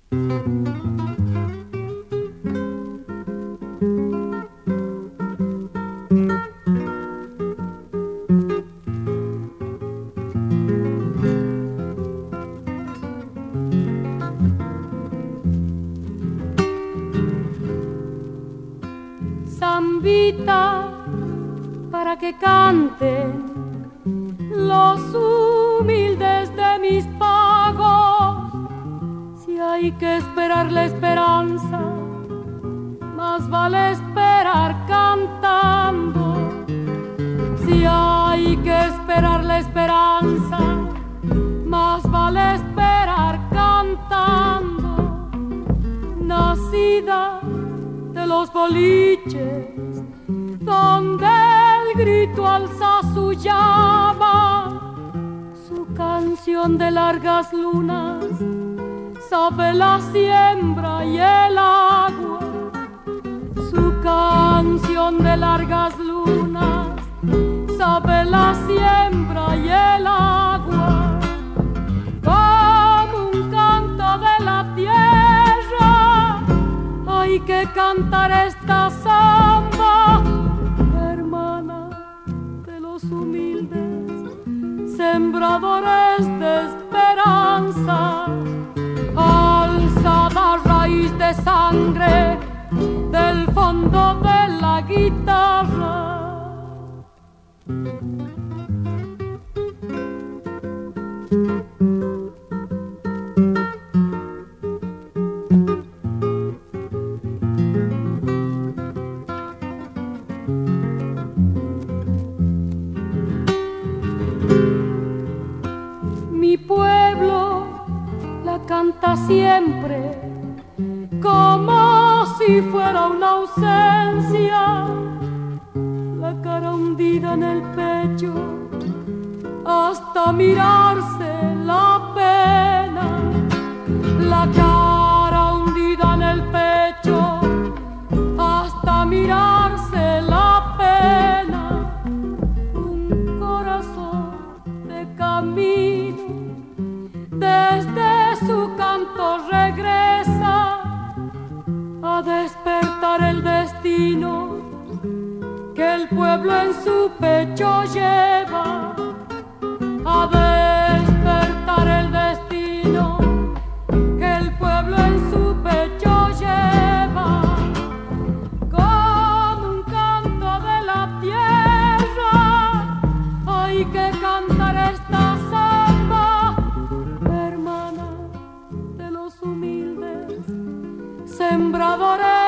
Zambita, para que canten los humildes de mis pagos. Si hay que esperar la esperanza, más vale esperar cantando. Si hay que esperar la esperanza, más vale esperar cantando. Nacida de los boliches, donde el grito alza su llama, su canción de largas lunas sabe la siembra y el agua. Su canción de largas lunas sabe la siembra y el agua. Como un canto de la tierra hay que cantar esta samba, hermana de los humildes, sembradores de esperanza. Alzada raíz de sangre del fondo de la guitarra. Mi pueblo la canta siempre como si fuera una ausencia, la cara hundida en el pecho hasta mirarse la pena, la cara hundida en el pecho hasta mirarse la pena. Un corazón de camino desde su canto regresa a despertar el destino que el pueblo en su pecho lleva, a despertar el destino que el pueblo en su pecho lleva. Con un canto de la tierra hay que cantar esta samba, hermana de los humildes, sembradores